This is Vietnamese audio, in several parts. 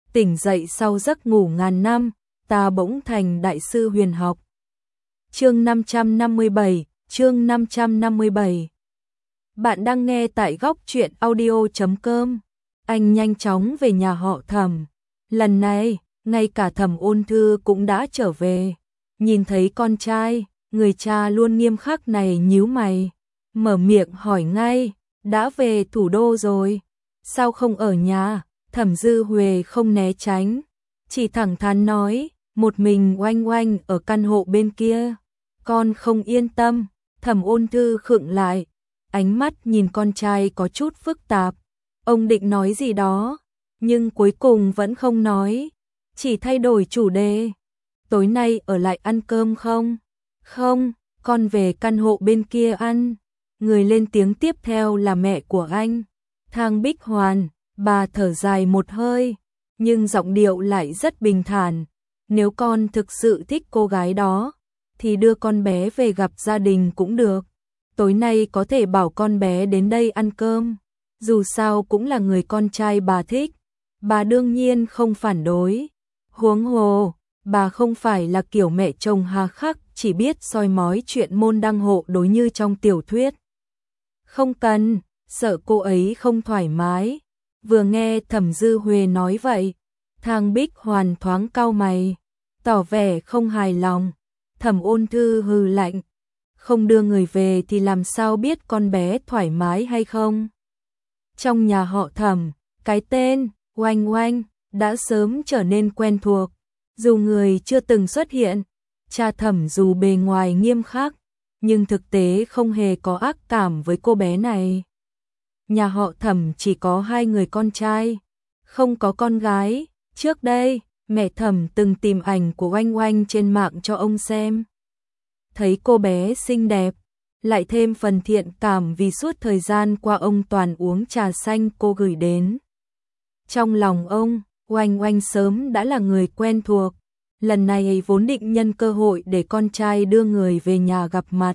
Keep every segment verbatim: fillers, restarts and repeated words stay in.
tỉnh dậy sau giấc ngủ ngàn năm, ta bỗng thành đại sư huyền học. Chương năm trăm năm mươi bảy, chương năm trăm năm mươi bảy. Bạn đang nghe tại góc truyện audio chấm com. Anh nhanh chóng về nhà họ Thẩm. Lần này, ngay cả Thẩm Ôn Thư cũng đã trở về. Nhìn thấy con trai, người cha luôn nghiêm khắc này nhíu mày, mở miệng hỏi ngay, đã về thủ đô rồi, sao không ở nhà? Thẩm Dư Huệ không né tránh, chỉ thẳng thắn nói, một mình oanh oanh ở căn hộ bên kia, con không yên tâm. Thẩm Ôn Thư khựng lại, ánh mắt nhìn con trai có chút phức tạp. Ông định nói gì đó, nhưng cuối cùng vẫn không nói, chỉ thay đổi chủ đề. Tối nay ở lại ăn cơm không? Không, con về căn hộ bên kia ăn. Người lên tiếng tiếp theo là mẹ của anh, Thang Bích Hoàn. Bà thở dài một hơi, nhưng giọng điệu lại rất bình thản. Nếu con thực sự thích cô gái đó, thì đưa con bé về gặp gia đình cũng được. Tối nay có thể bảo con bé đến đây ăn cơm. Dù sao cũng là người con trai bà thích, bà đương nhiên không phản đối. Huống hồ, bà không phải là kiểu mẹ chồng hà khắc, chỉ biết soi mói chuyện môn đăng hộ đối như trong tiểu thuyết. Không cần, sợ cô ấy không thoải mái. Vừa nghe Thẩm Dư Huệ nói vậy, Thang Bích Hoàn thoáng cau mày, tỏ vẻ không hài lòng. Thẩm Ôn Thư hừ lạnh, không đưa người về thì làm sao biết con bé thoải mái hay không? Trong nhà họ Thẩm, cái tên Oanh Oanh đã sớm trở nên quen thuộc, dù người chưa từng xuất hiện. Cha Thẩm dù bề ngoài nghiêm khắc, nhưng thực tế không hề có ác cảm với cô bé này. Nhà họ Thẩm chỉ có hai người con trai, không có con gái. Trước đây, mẹ Thẩm từng tìm ảnh của Oanh Oanh trên mạng cho ông xem. Thấy cô bé xinh đẹp, lại thêm phần thiện cảm vì suốt thời gian qua ông toàn uống trà xanh cô gửi đến. Trong lòng ông, Oanh Oanh sớm đã là người quen thuộc. Lần này vốn định nhân cơ hội để con trai đưa người về nhà gặp mặt.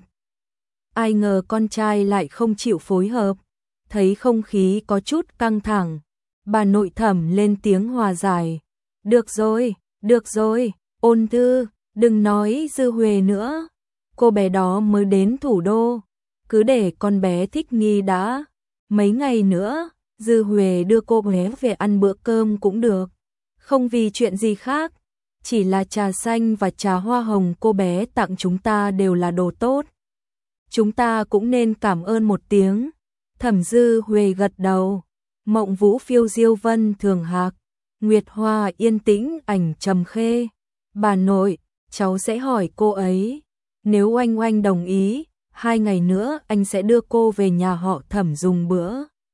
Ai ngờ con trai lại không chịu phối hợp. Thấy không khí có chút căng thẳng, bà nội Thẩm lên tiếng hòa giải. Được rồi, được rồi, Ôn Thư, đừng nói Dư Huệ nữa. Cô bé đó mới đến thủ đô, cứ để con bé thích nghi đã. Mấy ngày nữa, Dư Huệ đưa cô bé về ăn bữa cơm cũng được. Không vì chuyện gì khác, chỉ là trà xanh và trà hoa hồng cô bé tặng chúng ta đều là đồ tốt. Chúng ta cũng nên cảm ơn một tiếng. Thẩm Dư Huệ gật đầu. Mộng Vũ phiêu diêu vân thường hạc, Nguyệt Hoa yên tĩnh ảnh trầm khê. Bà nội, cháu sẽ hỏi cô ấy. Nếu Oanh Oanh đồng ý, hai ngày nữa anh sẽ đưa cô về nhà họ Thẩm dùng bữa.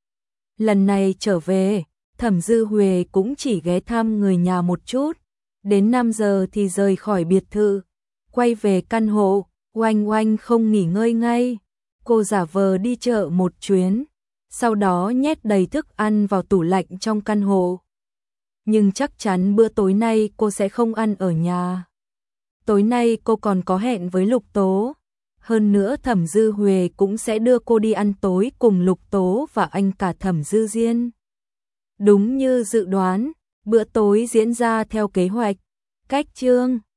Lần này trở về, Thẩm Dư Huệ cũng chỉ ghé thăm người nhà một chút. Đến năm giờ thì rời khỏi biệt thự, quay về căn hộ. Oanh Oanh không nghỉ ngơi ngay. Cô giả vờ đi chợ một chuyến, sau đó nhét đầy thức ăn vào tủ lạnh trong căn hộ. Nhưng chắc chắn bữa tối nay cô sẽ không ăn ở nhà. Tối nay cô còn có hẹn với Lục Tố. Hơn nữa Thẩm Dư Huệ cũng sẽ đưa cô đi ăn tối cùng Lục Tố và anh cả Thẩm Dư Diên. Đúng như dự đoán, bữa tối diễn ra theo kế hoạch. Cách chương